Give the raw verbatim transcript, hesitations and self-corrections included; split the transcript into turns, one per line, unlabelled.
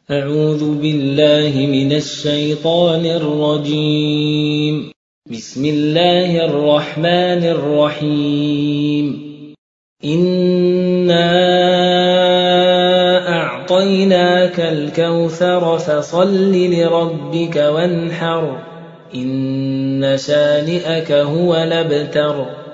أعوذ بالله من الشيطان الرجيم. بسم الله الرحمن الرحيم. إنا أعطيناك الكوثر فصل لربك وانحر إن شانئك هو الأبتر.